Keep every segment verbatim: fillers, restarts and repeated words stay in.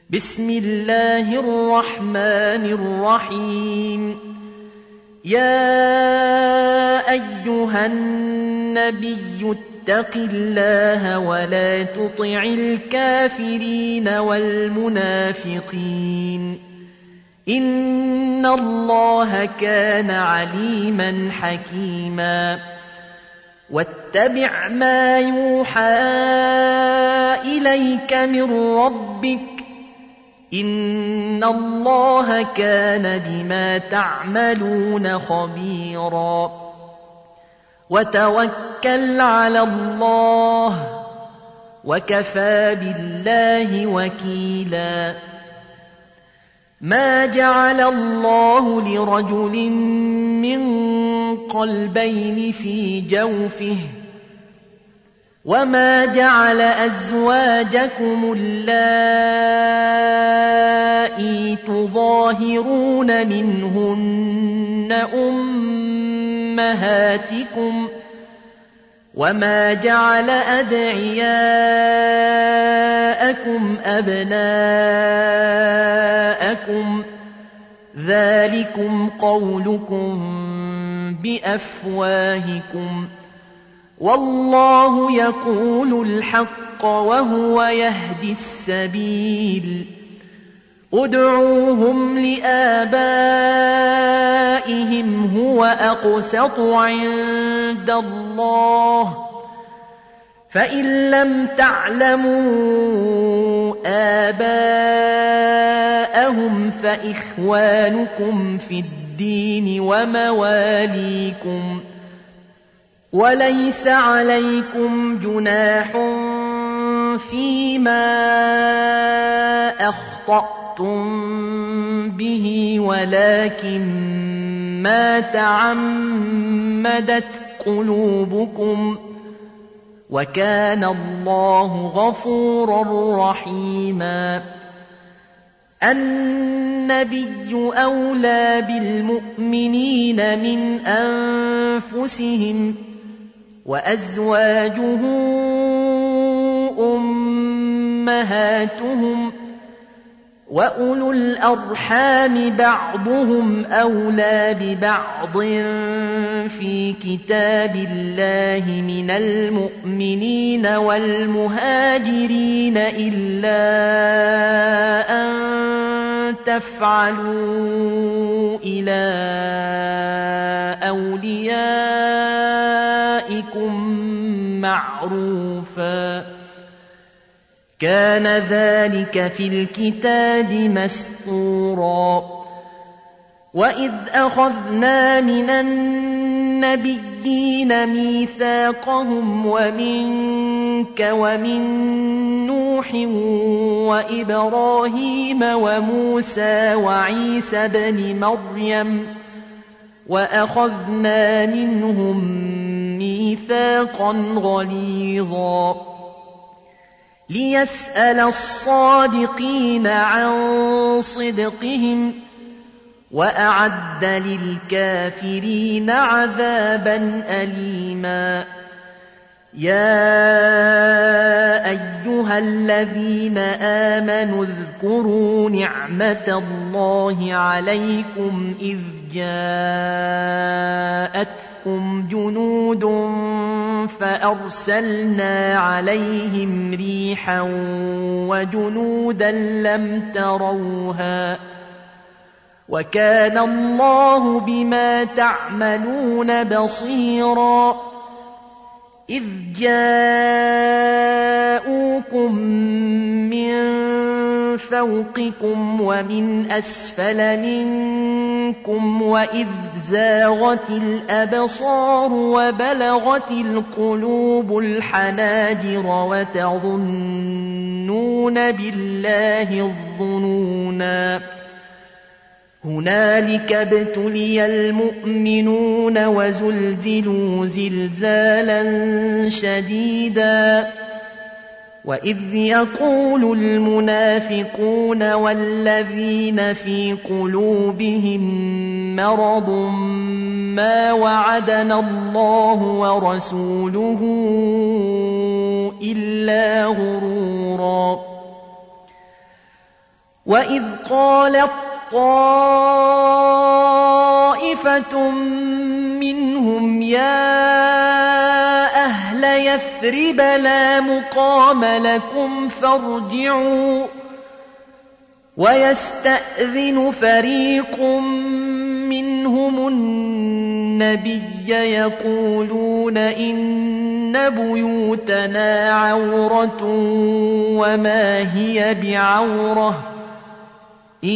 بسم الله الرحمن الرحيم. يا أيها النبي اتق الله ولا تطع الكافرين والمنافقين إن الله كان عليما حكيما. واتبع ما يوحى إليك من ربك إن الله كان بما تعملون خبيرا. وتوكل على الله وكفى بالله وكيلا. ما جعل الله لرجل من قلبين في جوفه وما جعل أزواجكم اللائي تظاهرون منهن أمهاتكم وما جعل أدعياءكم أبناءكم ذلكم قولكم بأفواهكم والله يقول الحق وهو يهدي السبيل. ادعوهم لآبائهم هو أقسط عند الله فإن لم تعلموا آباءهم فإخوانكم في الدين ومواليكم وليس عليكم جناح فيما أخطأتم به ولكن ما تعمدت قلوبكم وكان الله غفورا رحيما. النبي أولى بالمؤمنين من أنفسهم وأزواجه أمهاتهم وأولو الأرحام بعضهم أولى ببعض في كتاب الله من المؤمنين والمهاجرين إلا أن تفعلوا إلى أوليائكم معروفا كان ذلك في الكتاب مسطورا. وإذ أخذنا من النبيين ميثاقهم ومنك ومن نوح وإبراهيم وموسى وعيسى بن مريم وأخذنا منهم ميثاقا غليظا ليسأل الصادقين عن صدقهم وأعد للكافرين عذابا أليما. يا أيها الذين آمنوا اذكروا نعمة الله عليكم إذ جاءتكم جنود فأرسلنا عليهم ريحا وجنودا لم تروها وكان الله بما تعملون بصيرا. إذ جاءوكم من فوقكم ومن أسفل منكم وإذ زاغت الأبصار وبلغت القلوب الحناجر وتظنون بالله الظنونا هنالك ابتلي المؤمنون وزلزلوا زلزالا شديدا. وإذ يقول المنافقون والذين في قلوبهم مرض ما وعدنا الله ورسوله إلا غرورا. وإذ قالت طائفة منهم يا أهل يثرب لا مقام لكم فارجعوا ويستأذن فريق منهم النبي يقولون إن بيوتنا عورة وما هي بعورة إن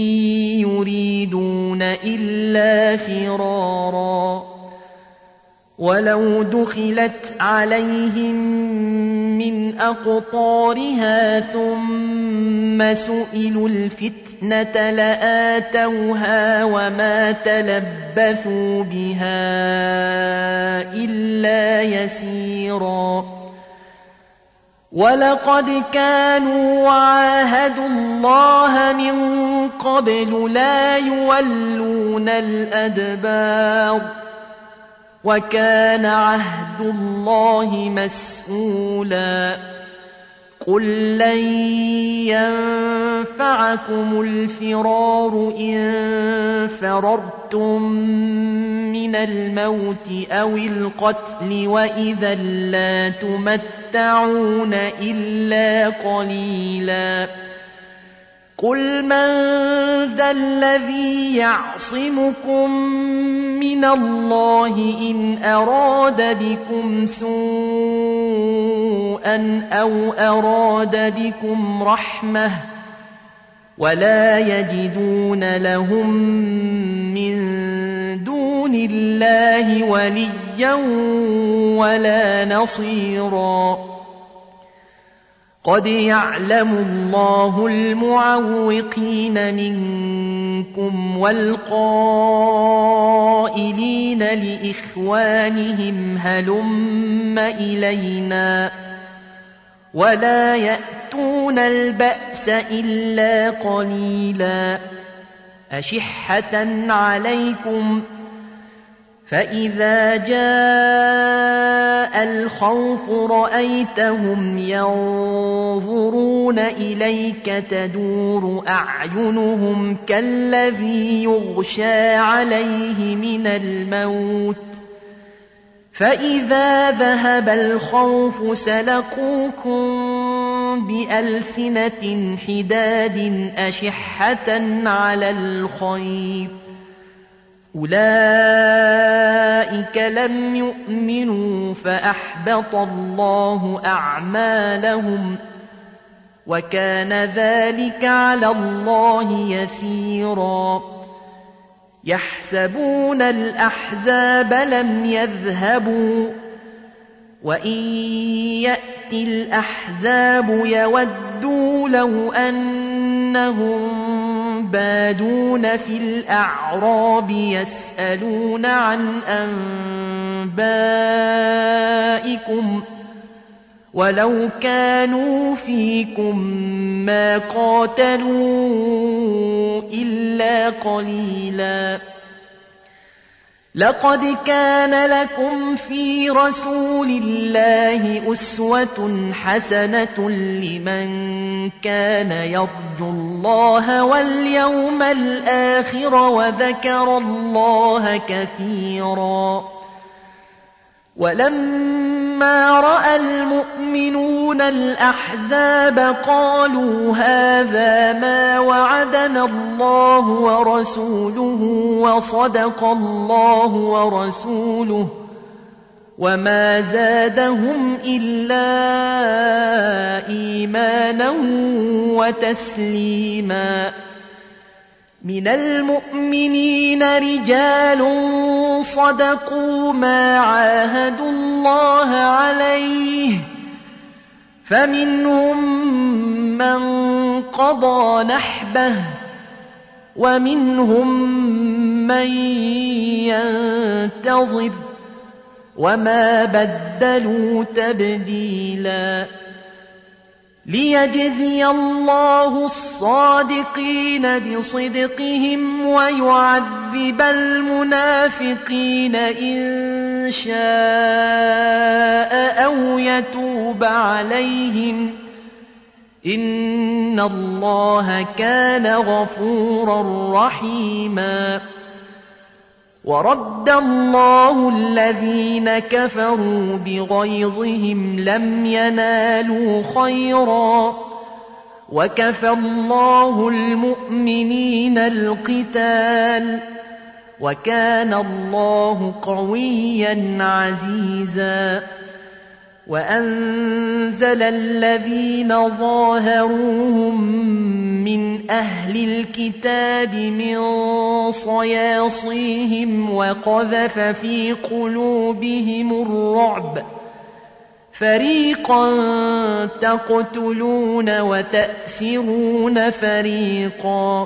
يريدون إلا فرارا ولو دخلت عليهم من أقطارها ثم سئلوا الفتنة لآتوها وما تلبثوا بها إلا يسيرا ولقد كانوا عاهدوا الله من قبل لا يولون الأدبار وكان عهد الله مسؤولا قل لن ينفعكم الفرار إن فررتم من الموت أو القتل وإذا لا تمتعون إلا قليلا قل من ذا الذي يعصمكم من الله إن أراد بكم سوءا أو أراد بكم رحمة ولا يجدون لهم من دون الله وليا ولا نصيرا قد يعلم الله المعوقين منكم والقائلين لإخوانهم هلم إلينا ولا يأتون البأس إلا قليلا أشحة عليكم فإذا جاء الخوف رأيتهم ينظرون إليك تدور أعينهم كالذي يغشى عليه من الموت فإذا ذهب الخوف سلقوكم بألسنة حداد أشحة على الخير أولئك لم يؤمنوا فأحبط الله أعمالهم وكان ذلك على الله يسيرا يحسبون الأحزاب لم يذهبوا وإن يأتي الأحزاب يودوا لو أنهم بادون في الأعراب يسألون عن أنبائكم ولو كانوا فيكم ما قاتلوا إلا قليلا لقد كان لكم في رسول الله أسوة حسنة لمن كان يرجو الله واليوم الآخر وذكر الله كثيرا ولما رأى المؤمنون الأحزاب قالوا هذا ما وعدنا الله ورسوله وصدق الله ورسوله وما زادهم إلا إيمانا وتسليما من المؤمنين رجال صدقوا ما عاهدوا الله عليه فمنهم من قضى نحبه ومنهم من ينتظر وما بدلوا تبديلا ليجزي الله الصادقين بصدقهم ويعذب المنافقين إن شاء أو يتوب عليهم إن الله كان غفورا رحيما. ورد الله الذين كفروا بغيظهم لم ينالوا خيرا وكفى الله المؤمنين القتال وكان الله قويا عزيزا. وأنزل الذين ظاهروهم من أهل الكتاب من صياصيهم وقذف في قلوبهم الرعب فريقا تقتلون وتأسرون فريقا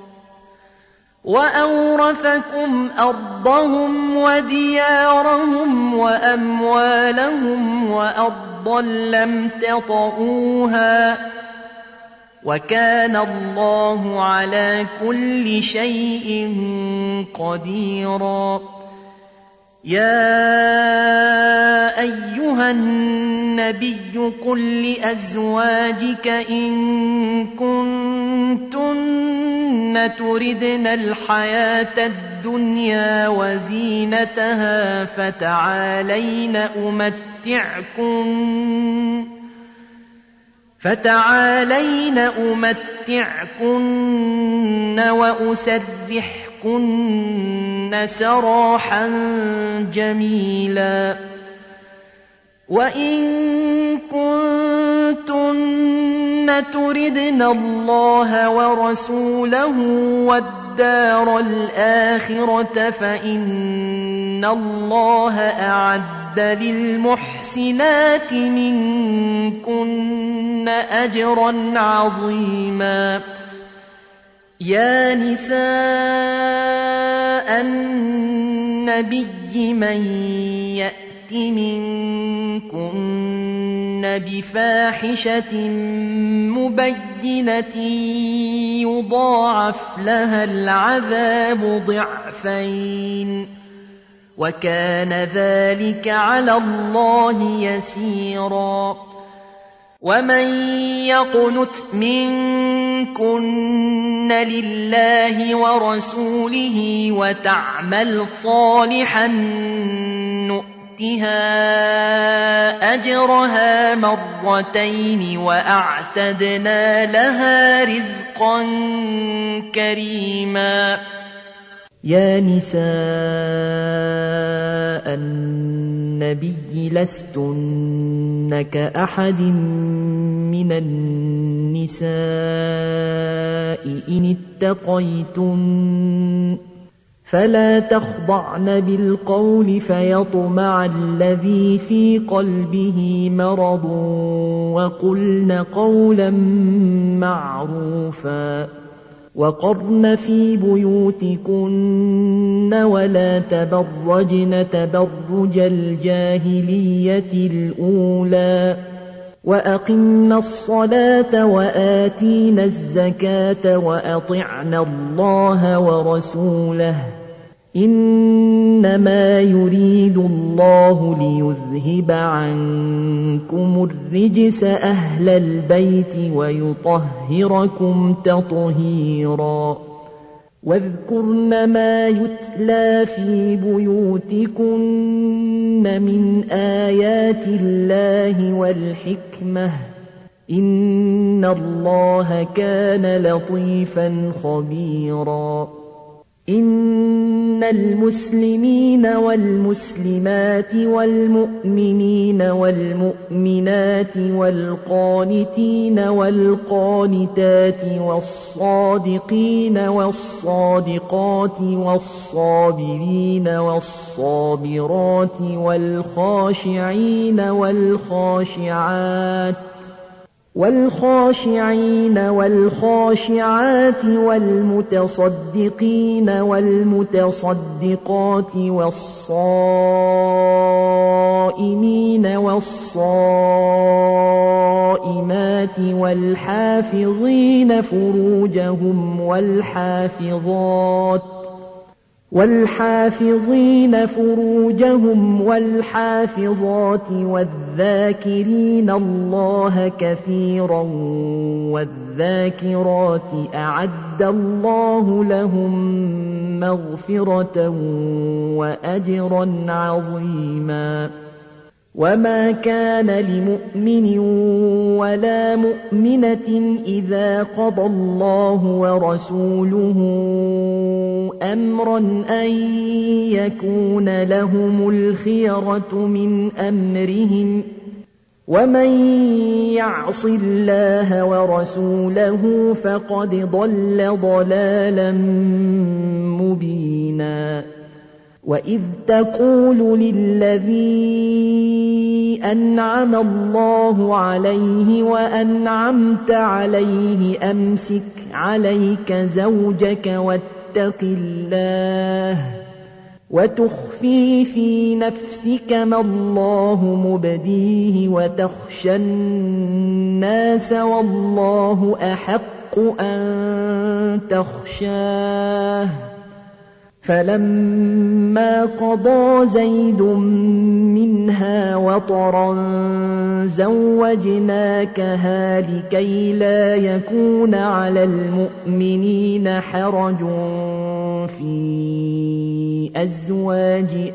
وأورثكم أرضهم وديارهم وأموالهم وأرضا لم تطئوها وكان الله على كل شيء قديرا. يا أيها النبي قل لأزواجك إن كنتن تردن الحياة الدنيا وزينتها فتعالين أمتعكن فتعالين أمتعكن وأسرحكن سراحا جميلا. وإن كنتن تردن الله ورسوله والدار الآخرة فإن الله أعد للمحسنات منكن أجرا عظيما. يا نساء النبي من يأت منكن بفاحشة مبينة يضاعف لها العذاب ضعفين وكان ذلك على الله يسيرا. ومن يقنت منكن لله ورسوله وتعمل صالحا نؤتها أجرها مرتين وأعتدنا لها رزقا كريما. يا نساء النبي لستن كأحد من النساء إن اتقيتن فلا تخضعن بالقول فيطمع الذي في قلبه مرض وقلن قولا معروفا. وقرن في بيوتكن ولا تبرجن تبرج الجاهلية الأولى وأقمنا الصلاة وآتينا الزكاة وأطعنا الله ورسوله إنما يريد الله ليذهب عنكم الرجس أهل البيت ويطهركم تطهيرا. واذكرن ما يتلى في بيوتكن من آيات الله والحكمة إن الله كان لطيفا خبيرا. إن المسلمين والمسلمات والمؤمنين والمؤمنات والقانتين والقانتات والصادقين والصادقات والصابرين والصابرات والخاشعين والخاشعات والخاشعين والخاشعات والمتصدقين والمتصدقات والصائمين والصائمات والحافظين فروجهم والحافظات والحافظين فروجهم والحافظات والذاكرين الله كثيرا والذاكرات أعد الله لهم مغفرة وأجرا عظيما. وما كان لمؤمن ولا مؤمنة إذا قضى الله ورسوله أمرا أن يكون لهم الخيرة من أمرهم ومن يعص الله ورسوله فقد ضل ضلالا مبينا. وإذ تقول للذي أنعم الله عليه وأنعمت عليه أمسك عليك زوجك واتق الله وتخفي في نفسك ما الله مبديه وتخشى الناس والله أحق أن تخشاه. فلما قضى زيد منها وطرا زوجناكها لكي لا يكون على المؤمنين حرج في أزواج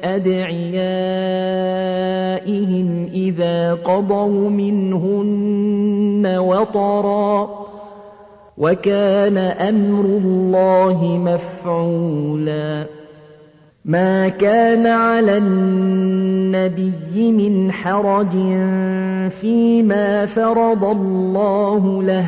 أدعيائهم إذا قضوا منهن وطرا وكان أمر الله مفعولا. ما كان على النبي من حرج فيما فرض الله له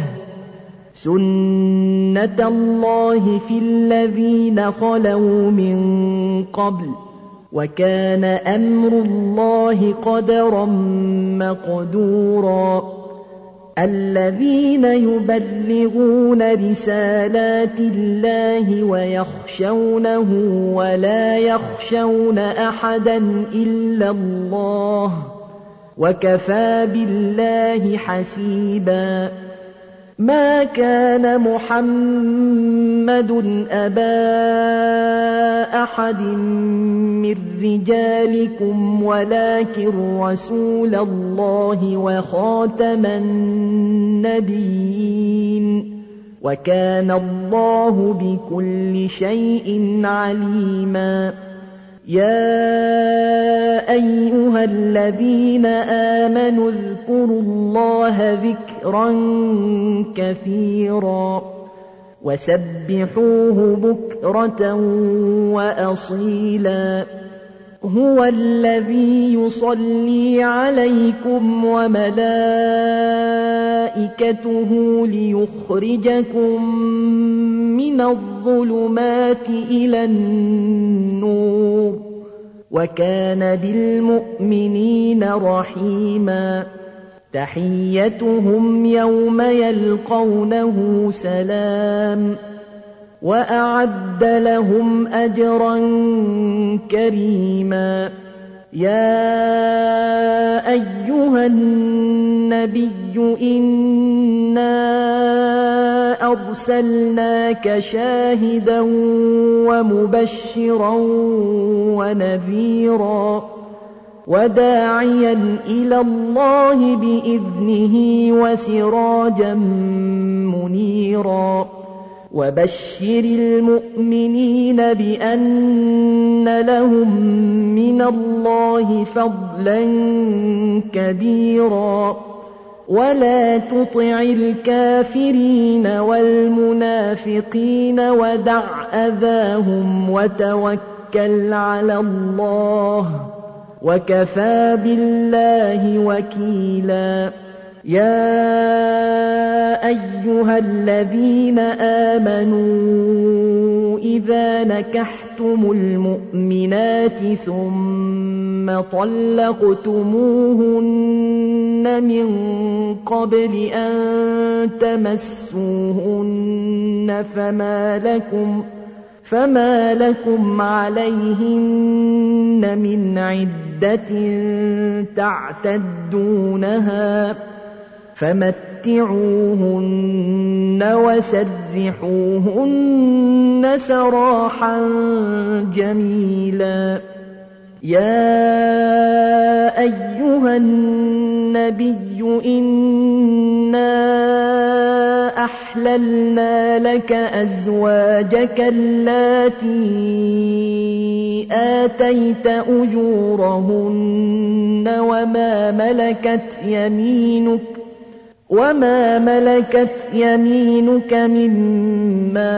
سنة الله في الذين خلوا من قبل وكان أمر الله قدرا مقدورا. الذين يبلغون رسالات الله ويخشونه ولا يخشون أحدا إلا الله وكفى بالله حسيبا. ما كان محمد أبا أحد من رجالكم ولكن رسول الله وخاتم النبيين وكان الله بكل شيء عليما. يا أيها الذين آمنوا اذكروا الله ذكرا كثيرا وسبحوه بكرة وأصيلا. هو الذي يصلي عليكم وملائكته ليخرجكم من الظلمات إلى النور وكان بالمؤمنين رحيما. تحيتهم يوم يلقونه سلام وأعد لهم أجرا كريما. يا أيها النبي إنا أرسلناك شاهدا ومبشرا ونذيرا وداعيا إلى الله بإذنه وسراجا منيرا. وبشر المؤمنين بأن لهم من الله فضلا كبيرا. ولا تطع الكافرين والمنافقين ودع أذاهم وتوكل على الله وكفى بالله وكيلا. يا أيها الذين آمنوا إذا نكحتم المؤمنات ثم طلقتموهن من قبل أن تمسوهن فما لكم فما لكم عليهن من عدة تعتدونها فمتعوهن فمتعوهن وسرحوهن سراحا جميلا. يا أيها النبي إنا أحللنا لك أزواجك اللاتي آتيت أجورهن وما ملكت يمينك وما ملكت يمينك مما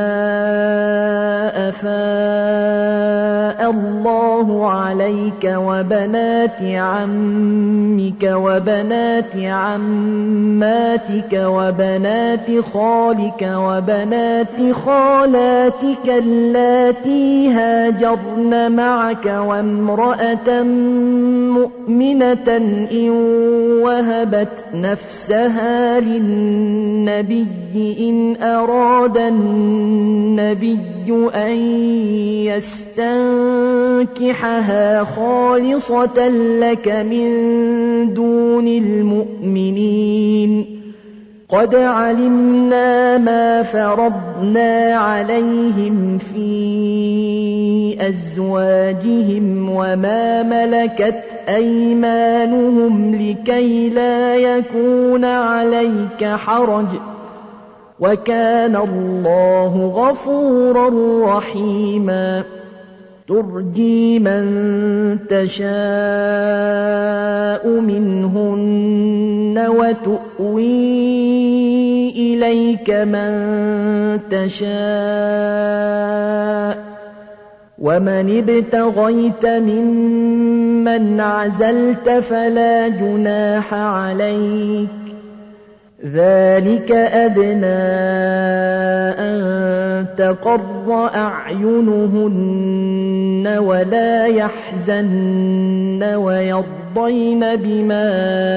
أفاء الله عليك وبنات عمك وبنات عماتك وبنات خالك وبنات خالاتك اللاتي هاجرن معك وامرأة مؤمنة إن وهبت نفسها للنبي إن أراد النبي أن يستنكحها خالصة لك من دون المؤمنين. قد علمنا ما فرضنا عليهم في أزواجهم وما ملكت أيمانهم لكي لا يكون عليك حرج وكان الله غفورا رحيما. ترجي من تشاء منهن وتؤوي إليك من تشاء ومن ابتغيت ممن عزلت فلا جناح عليك ذلك أدنى أن تقر أعينهن ولا يحزن ويرضين بما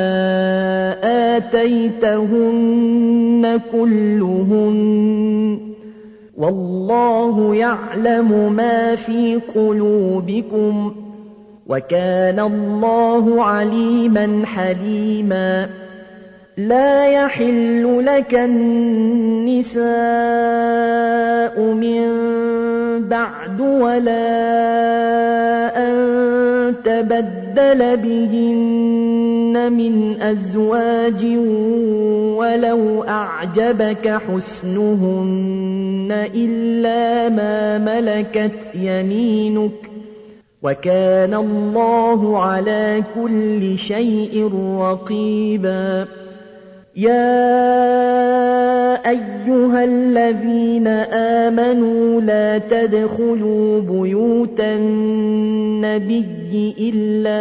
آتيتهن كلهن والله يعلم ما في قلوبكم وكان الله عليما حليما. لا يحل لك النساء من بعد ولا أن تبدل بهن من أزواج ولو أعجبك حسنهن إلا ما ملكت يمينك وكان الله على كل شيء رقيبا. يا أيها الذين آمنوا لا تدخلوا بيوت النبي إلا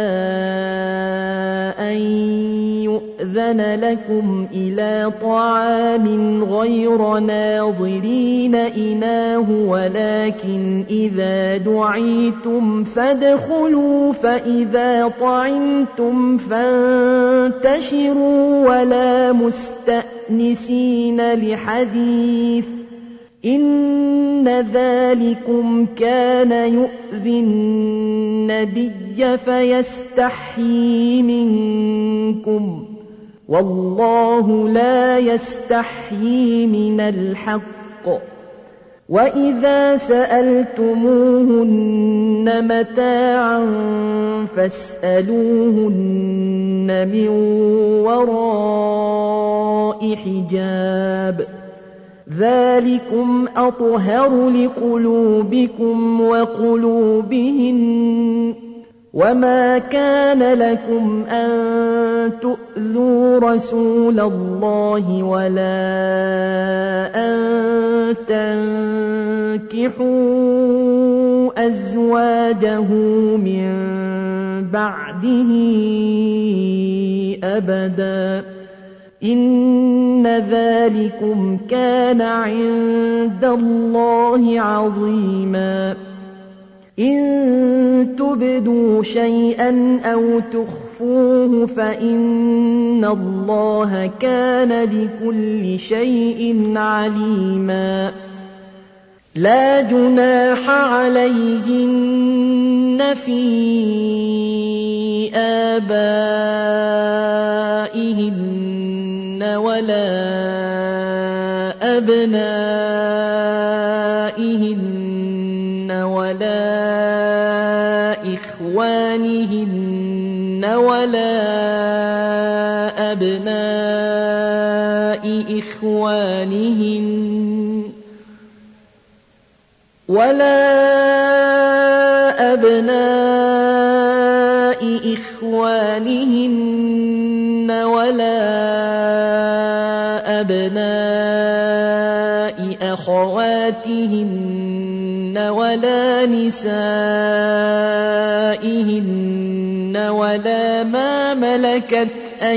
أن يؤذن لكم إلى طعام غير ناظرين إناه ولكن إذا دعيتم فادخلوا فإذا طعمتم فانتشروا ولا مستأنسين لحديث إن ذلكم كان يؤذي النبي فيستحيي منكم والله لا يستحيي من الحق. وإذا سألتموهن متاعا فاسألوهن من وراء حجاب ذلكم أطهر لقلوبكم وقلوبهن وما كان لكم أن تؤذوا رسول الله ولا أن تنكحوا أزواجه من بعده أبدا إن ذلكم كان عند الله عظيما. إن تبدوا شيئا أو تخفوه فإن الله كان بكل شيء عليما. لا جناح عليهن في آبائهن ولا أبنائهن ولا إخوانهن ولا أبناء إخوانهن ولا أبناء إخوانهن ولا أبناء أخواتهن ولا نسائهن ولا ما ملكت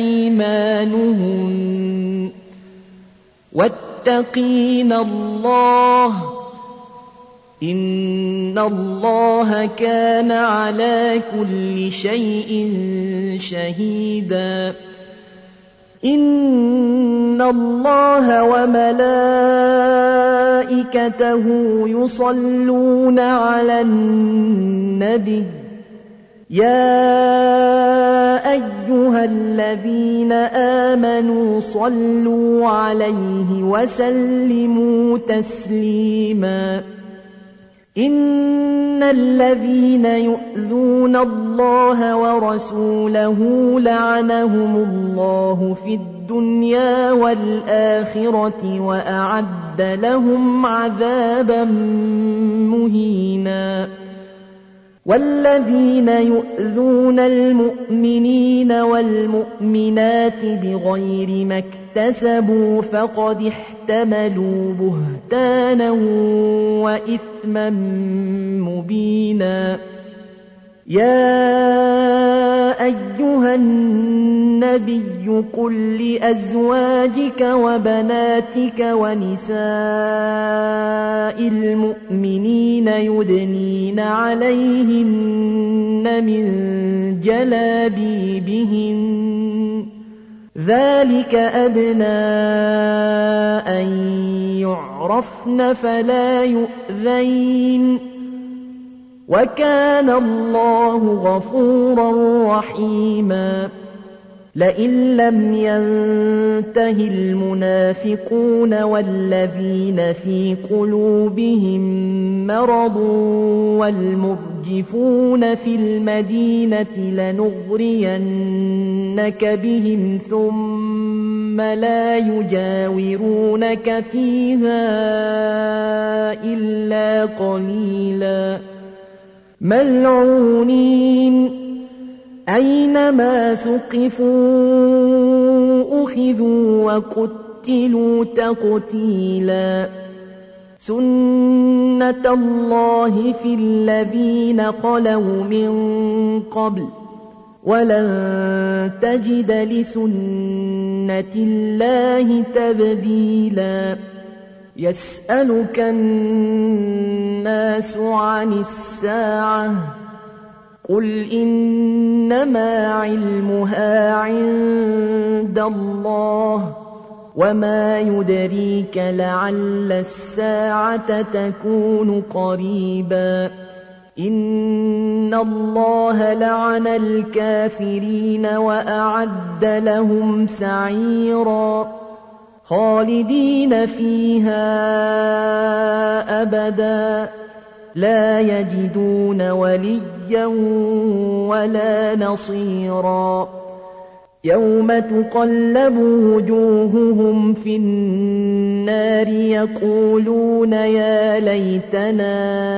أيمانهن واتقين الله إن الله كان على كل شيء شهيدا إن الله وملائكته يصلون على النبي يا أيها الذين آمنوا صلوا عليه وسلموا تسليما إن الذين يؤذون الله ورسوله لعنهم الله في الدنيا والآخرة وأعد لهم عذابا مهينا والذين يؤذون المؤمنين والمؤمنات بغير ما اكتسبوا فقد احتملوا بهتانا وإثما مبينا يا أيها النبي قل لأزواجك وبناتك ونساء المؤمنين يدنين عليهن من جلابيبهن ذلك أدنى أن يعرفن فلا يؤذين وكان الله غفورا رحيما لئن لم ينته المنافقون والذين في قلوبهم مرض والمرجفون في المدينة لنغرينك بهم ثم لا يجاورونك فيها إلا قليلا ملعونين أينما ثقفوا أخذوا وقتلوا تقتيلا سنة الله في الذين خلوا من قبل ولن تجد لسنة الله تبديلا يسألك الناس عن الساعة قل إنما علمها عند الله وما يدريك لعل الساعة تكون قريبا إن الله لعن الكافرين وأعد لهم سعيرا خالدين فيها أبدا لا يجدون وليا ولا نصيرا يوم تقلب وجوههم في النار يقولون يا ليتنا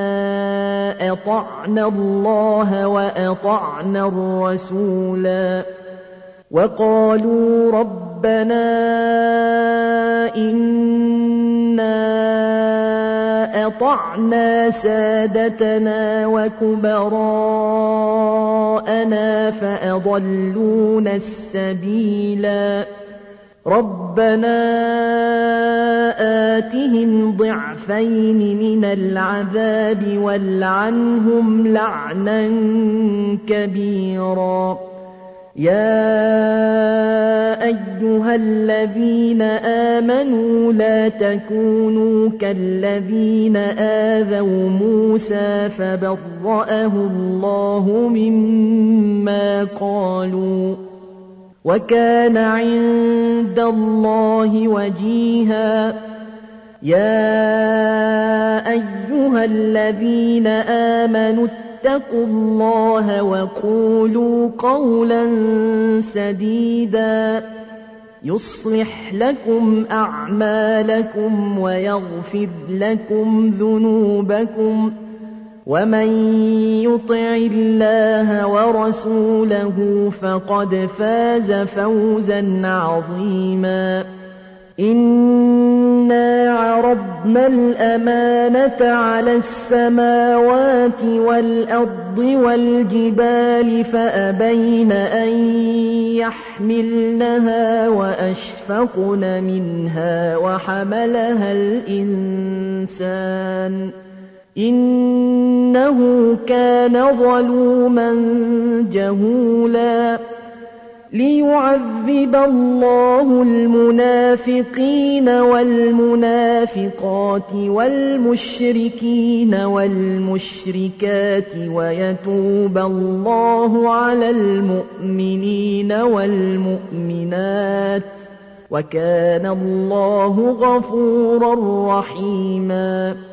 أطعنا الله وأطعنا الرسولا وقالوا ربنا إنا أطعنا سادتنا وكبراءنا فأضلونا السبيلا ربنا آتهم ضعفين من العذاب والعنهم لعنا كبيرا يا أيها الذين آمنوا لا تكونوا كالذين آذوا موسى فبرأه الله مما قالوا وكان عند الله وجيها يا أيها الذين آمنوا اتقوا الله وقولوا قولا سديدا يصلح لكم أعمالكم ويغفر لكم ذنوبكم ومن يطع الله ورسوله فقد فاز فوزا عظيما إنا عرضنا الأمانة على السماوات والأرض والجبال فأبين أن يحملنها وأشفقن منها وحملها الإنسان إنه كان ظلوما جهولا ليعذب الله المنافقين والمنافقات والمشركين والمشركات ويتوب الله على المؤمنين والمؤمنات وكان الله غفورا رحيما